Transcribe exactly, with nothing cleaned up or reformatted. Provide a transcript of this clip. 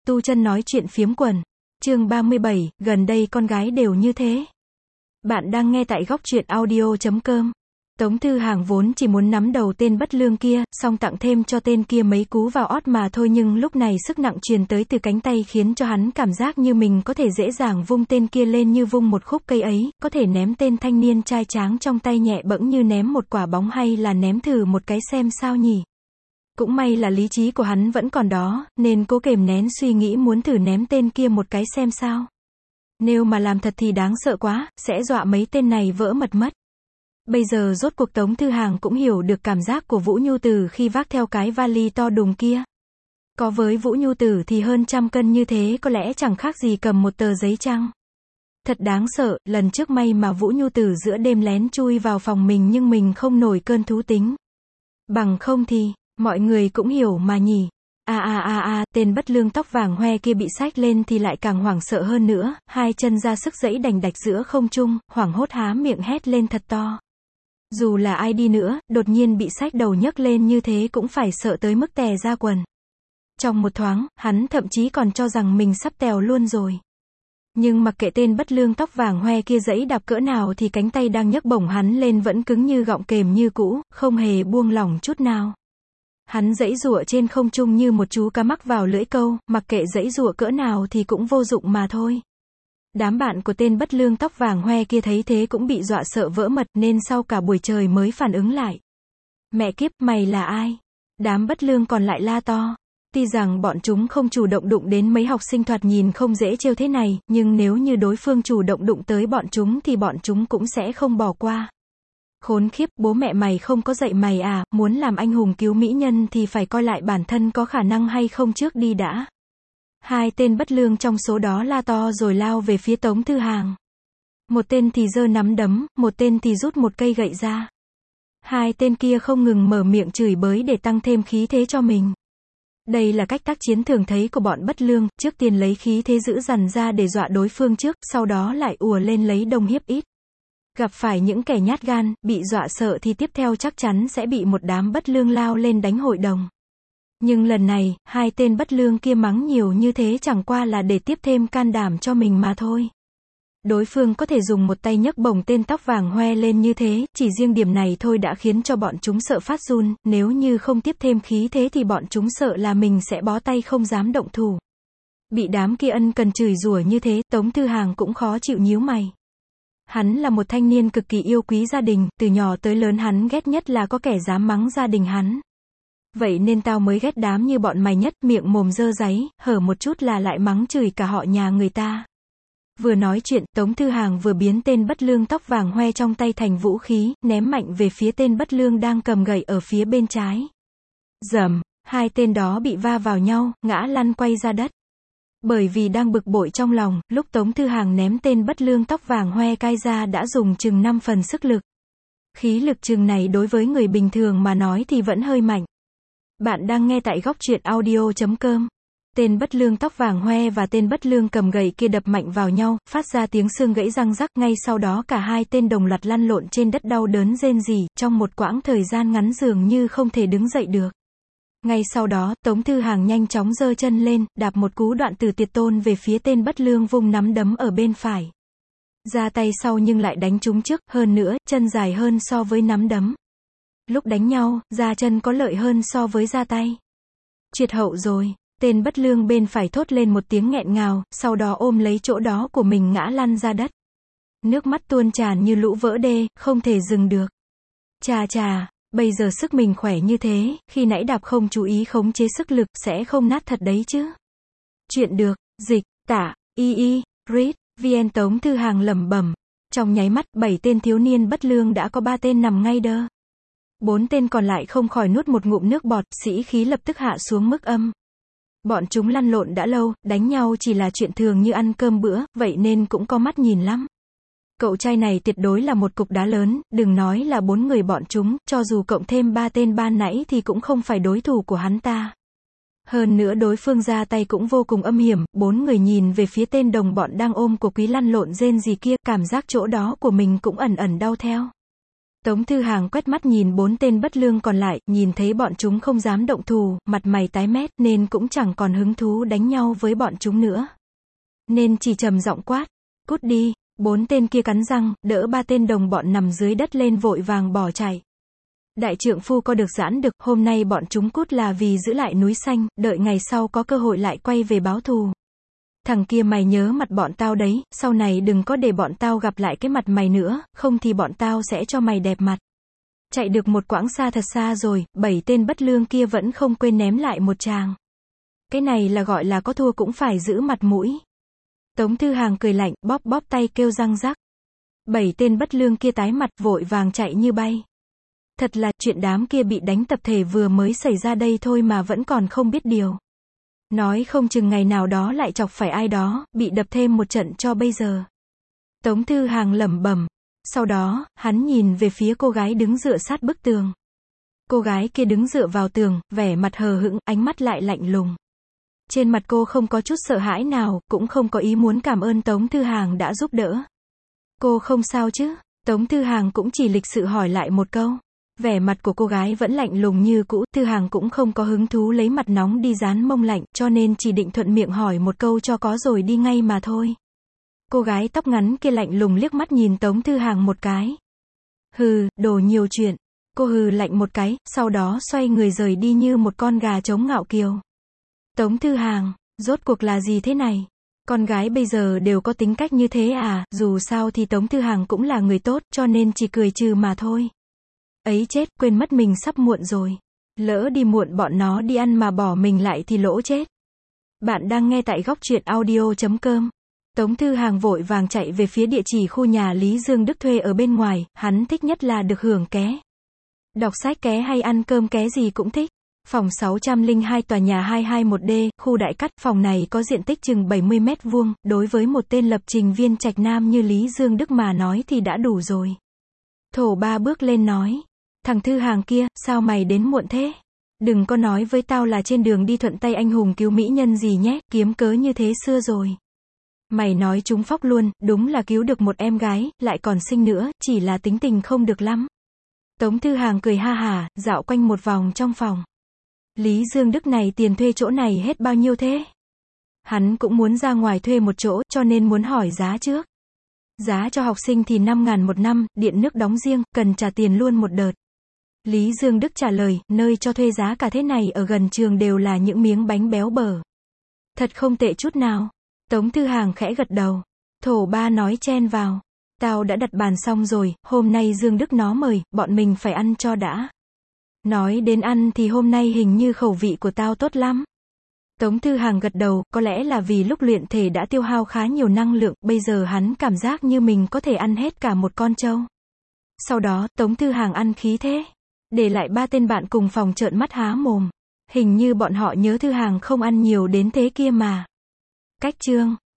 Tu Chân nói chuyện phiếm quần. Chương ba mươi bảy, gần đây con gái đều như thế. Bạn đang nghe tại góc truyện audio chấm com. Tống Thư Hàng vốn chỉ muốn nắm đầu tên bất lương kia, xong tặng thêm cho tên kia mấy cú vào ót mà thôi, nhưng lúc này sức nặng truyền tới từ cánh tay khiến cho hắn cảm giác như mình có thể dễ dàng vung tên kia lên như vung một khúc cây ấy, có thể ném tên thanh niên trai tráng trong tay nhẹ bẫng như ném một quả bóng, hay là ném thử một cái xem sao nhỉ. Cũng may là lý trí của hắn vẫn còn đó, nên cố kềm nén suy nghĩ muốn thử ném tên kia một cái xem sao. Nếu mà làm thật thì đáng sợ quá, sẽ dọa mấy tên này vỡ mật mất. Bây giờ rốt cuộc Tống Thư Hàng cũng hiểu được cảm giác của Vũ Nhu Tử khi vác theo cái vali to đùng kia. Có với Vũ Nhu Tử thì hơn trăm cân như thế có lẽ chẳng khác gì cầm một tờ giấy trắng. Thật đáng sợ, lần trước may mà Vũ Nhu Tử giữa đêm lén chui vào phòng mình nhưng mình không nổi cơn thú tính. Bằng không thì, mọi người cũng hiểu mà nhỉ. A a a a, tên bất lương tóc vàng hoe kia bị xách lên thì lại càng hoảng sợ hơn nữa, hai chân ra sức giãy đành đạch giữa không trung, hoảng hốt há miệng hét lên thật to. Dù là ai đi nữa, đột nhiên bị xách đầu nhấc lên như thế cũng phải sợ tới mức tè ra quần. Trong một thoáng, hắn thậm chí còn cho rằng mình sắp tèo luôn rồi. Nhưng mặc kệ tên bất lương tóc vàng hoe kia giãy đạp cỡ nào thì cánh tay đang nhấc bổng hắn lên vẫn cứng như gọng kềm như cũ, không hề buông lỏng chút nào. Hắn giãy giụa trên không trung như một chú cá mắc vào lưỡi câu, mặc kệ giãy giụa cỡ nào thì cũng vô dụng mà thôi. Đám bạn của tên bất lương tóc vàng hoe kia thấy thế cũng bị dọa sợ vỡ mật, nên sau cả buổi trời mới phản ứng lại. Mẹ kiếp, mày là ai? Đám bất lương còn lại la to. Tuy rằng bọn chúng không chủ động đụng đến mấy học sinh thoạt nhìn không dễ trêu thế này, nhưng nếu như đối phương chủ động đụng tới bọn chúng thì bọn chúng cũng sẽ không bỏ qua. Khốn khiếp, bố mẹ mày không có dạy mày à, muốn làm anh hùng cứu mỹ nhân thì phải coi lại bản thân có khả năng hay không trước đi đã. Hai tên bất lương trong số đó la to rồi lao về phía Tống Thư Hàng. Một tên thì giơ nắm đấm, một tên thì rút một cây gậy ra. Hai tên kia không ngừng mở miệng chửi bới để tăng thêm khí thế cho mình. Đây là cách tác chiến thường thấy của bọn bất lương, trước tiên lấy khí thế dữ dằn ra để dọa đối phương trước, sau đó lại ùa lên lấy đông hiếp ít. Gặp phải những kẻ nhát gan, bị dọa sợ thì tiếp theo chắc chắn sẽ bị một đám bất lương lao lên đánh hội đồng. Nhưng lần này, hai tên bất lương kia mắng nhiều như thế chẳng qua là để tiếp thêm can đảm cho mình mà thôi. Đối phương có thể dùng một tay nhấc bổng tên tóc vàng hoe lên như thế, chỉ riêng điểm này thôi đã khiến cho bọn chúng sợ phát run, nếu như không tiếp thêm khí thế thì bọn chúng sợ là mình sẽ bó tay không dám động thủ. Bị đám kia ân cần chửi rủa như thế, Tống Thư Hàng cũng khó chịu nhíu mày. Hắn là một thanh niên cực kỳ yêu quý gia đình, từ nhỏ tới lớn hắn ghét nhất là có kẻ dám mắng gia đình hắn. Vậy nên tao mới ghét đám như bọn mày nhất, miệng mồm dơ dáy, hở một chút là lại mắng chửi cả họ nhà người ta. Vừa nói chuyện, Tống Thư Hàng vừa biến tên bất lương tóc vàng hoe trong tay thành vũ khí, ném mạnh về phía tên bất lương đang cầm gậy ở phía bên trái. Rầm, hai tên đó bị va vào nhau, ngã lăn quay ra đất. Bởi vì đang bực bội trong lòng, lúc Tống Thư Hàng ném tên bất lương tóc vàng hoe cai ra đã dùng chừng năm phần sức lực. Khí lực chừng này đối với người bình thường mà nói thì vẫn hơi mạnh. Bạn đang nghe tại góc truyện audio chấm com. Tên bất lương tóc vàng hoe và tên bất lương cầm gậy kia đập mạnh vào nhau, phát ra tiếng xương gãy răng rắc, ngay sau đó cả hai tên đồng loạt lăn lộn trên đất đau đớn rên rỉ, trong một quãng thời gian ngắn dường như không thể đứng dậy được. Ngay sau đó, Tống Thư Hàng nhanh chóng giơ chân lên, đạp một cú đoạn tử tuyệt tôn về phía tên bất lương vung nắm đấm ở bên phải. Ra tay sau nhưng lại đánh trúng trước, hơn nữa, chân dài hơn so với nắm đấm. Lúc đánh nhau, ra chân có lợi hơn so với ra tay. Triệt hậu rồi, tên bất lương bên phải thốt lên một tiếng nghẹn ngào, sau đó ôm lấy chỗ đó của mình ngã lăn ra đất. Nước mắt tuôn tràn như lũ vỡ đê, không thể dừng được. Chà chà, bây giờ sức mình khỏe như thế, khi nãy đạp không chú ý khống chế sức lực, sẽ không nát thật đấy chứ. Chuyện được, dịch, tả, y y, read, vn Tống Thư Hàng lẩm bẩm. Trong nháy mắt, bảy tên thiếu niên bất lương đã có ba tên nằm ngay đơ. Bốn tên còn lại không khỏi nuốt một ngụm nước bọt, sĩ khí lập tức hạ xuống mức âm. Bọn chúng lăn lộn đã lâu, đánh nhau chỉ là chuyện thường như ăn cơm bữa, vậy nên cũng có mắt nhìn lắm. Cậu trai này tuyệt đối là một cục đá lớn, đừng nói là bốn người bọn chúng, cho dù cộng thêm ba tên ban nãy thì cũng không phải đối thủ của hắn ta. Hơn nữa đối phương ra tay cũng vô cùng âm hiểm, bốn người nhìn về phía tên đồng bọn đang ôm của quý lăn lộn rên gì kia, cảm giác chỗ đó của mình cũng ẩn ẩn đau theo. Tống Thư Hàng quét mắt nhìn bốn tên bất lương còn lại, nhìn thấy bọn chúng không dám động thủ, mặt mày tái mét, nên cũng chẳng còn hứng thú đánh nhau với bọn chúng nữa. Nên chỉ trầm giọng quát, cút đi, bốn tên kia cắn răng, đỡ ba tên đồng bọn nằm dưới đất lên vội vàng bỏ chạy. Đại trượng phu có được giãn được, hôm nay bọn chúng cút là vì giữ lại núi xanh, đợi ngày sau có cơ hội lại quay về báo thù. Thằng kia mày nhớ mặt bọn tao đấy, sau này đừng có để bọn tao gặp lại cái mặt mày nữa, không thì bọn tao sẽ cho mày đẹp mặt. Chạy được một quãng xa thật xa rồi, bảy tên bất lương kia vẫn không quên ném lại một tràng. Cái này là gọi là có thua cũng phải giữ mặt mũi. Tống Thư Hàng cười lạnh, bóp bóp tay kêu răng rắc. Bảy tên bất lương kia tái mặt, vội vàng chạy như bay. Thật là, chuyện đám kia bị đánh tập thể vừa mới xảy ra đây thôi mà vẫn còn không biết điều. Nói không chừng ngày nào đó lại chọc phải ai đó, bị đập thêm một trận cho bây giờ. Tống Thư Hàng lẩm bẩm. Sau đó, hắn nhìn về phía cô gái đứng dựa sát bức tường. Cô gái kia đứng dựa vào tường, vẻ mặt hờ hững, ánh mắt lại lạnh lùng. Trên mặt cô không có chút sợ hãi nào, cũng không có ý muốn cảm ơn Tống Thư Hàng đã giúp đỡ. Cô không sao chứ? Tống Thư Hàng cũng chỉ lịch sự hỏi lại một câu. Vẻ mặt của cô gái vẫn lạnh lùng như cũ, Thư Hàng cũng không có hứng thú lấy mặt nóng đi dán mông lạnh, cho nên chỉ định thuận miệng hỏi một câu cho có rồi đi ngay mà thôi. Cô gái tóc ngắn kia lạnh lùng liếc mắt nhìn Tống Thư Hàng một cái. Hừ, đồ nhiều chuyện. Cô hừ lạnh một cái, sau đó xoay người rời đi như một con gà trống ngạo kiều. Tống Thư Hàng, rốt cuộc là gì thế này? Con gái bây giờ đều có tính cách như thế à, dù sao thì Tống Thư Hàng cũng là người tốt, cho nên chỉ cười trừ mà thôi. Ấy chết, quên mất mình sắp muộn rồi. Lỡ đi muộn bọn nó đi ăn mà bỏ mình lại thì lỗ chết. Bạn đang nghe tại góc truyện audio chấm com. Tống Thư Hàng vội vàng chạy về phía địa chỉ khu nhà Lý Dương Đức thuê ở bên ngoài, hắn thích nhất là được hưởng ké. Đọc sách ké hay ăn cơm ké gì cũng thích. Phòng sáu trăm lẻ hai tòa nhà hai hai mốt D, khu Đại Cát, phòng này có diện tích chừng bảy mươi mét vuông, đối với một tên lập trình viên Trạch Nam như Lý Dương Đức mà nói thì đã đủ rồi. Thổ Ba bước lên nói, thằng Thư Hàng kia, sao mày đến muộn thế? Đừng có nói với tao là trên đường đi thuận tay anh hùng cứu mỹ nhân gì nhé, kiếm cớ như thế xưa rồi. Mày nói trúng phóc luôn, đúng là cứu được một em gái, lại còn xinh nữa, chỉ là tính tình không được lắm. Tống Thư Hàng cười ha hả, dạo quanh một vòng trong phòng. Lý Dương Đức này tiền thuê chỗ này hết bao nhiêu thế? Hắn cũng muốn ra ngoài thuê một chỗ, cho nên muốn hỏi giá trước. Giá cho học sinh thì năm ngàn một năm, điện nước đóng riêng, cần trả tiền luôn một đợt. Lý Dương Đức trả lời, nơi cho thuê giá cả thế này ở gần trường đều là những miếng bánh béo bở. Thật không tệ chút nào. Tống Thư Hàng khẽ gật đầu. Thổ Ba nói chen vào. Tao đã đặt bàn xong rồi, hôm nay Dương Đức nó mời, bọn mình phải ăn cho đã. Nói đến ăn thì hôm nay hình như khẩu vị của tao tốt lắm. Tống Thư Hàng gật đầu, có lẽ là vì lúc luyện thể đã tiêu hao khá nhiều năng lượng, bây giờ hắn cảm giác như mình có thể ăn hết cả một con trâu. Sau đó, Tống Thư Hàng ăn khí thế. Để lại ba tên bạn cùng phòng trợn mắt há mồm. Hình như bọn họ nhớ Thư Hàng không ăn nhiều đến thế kia mà. Cách chương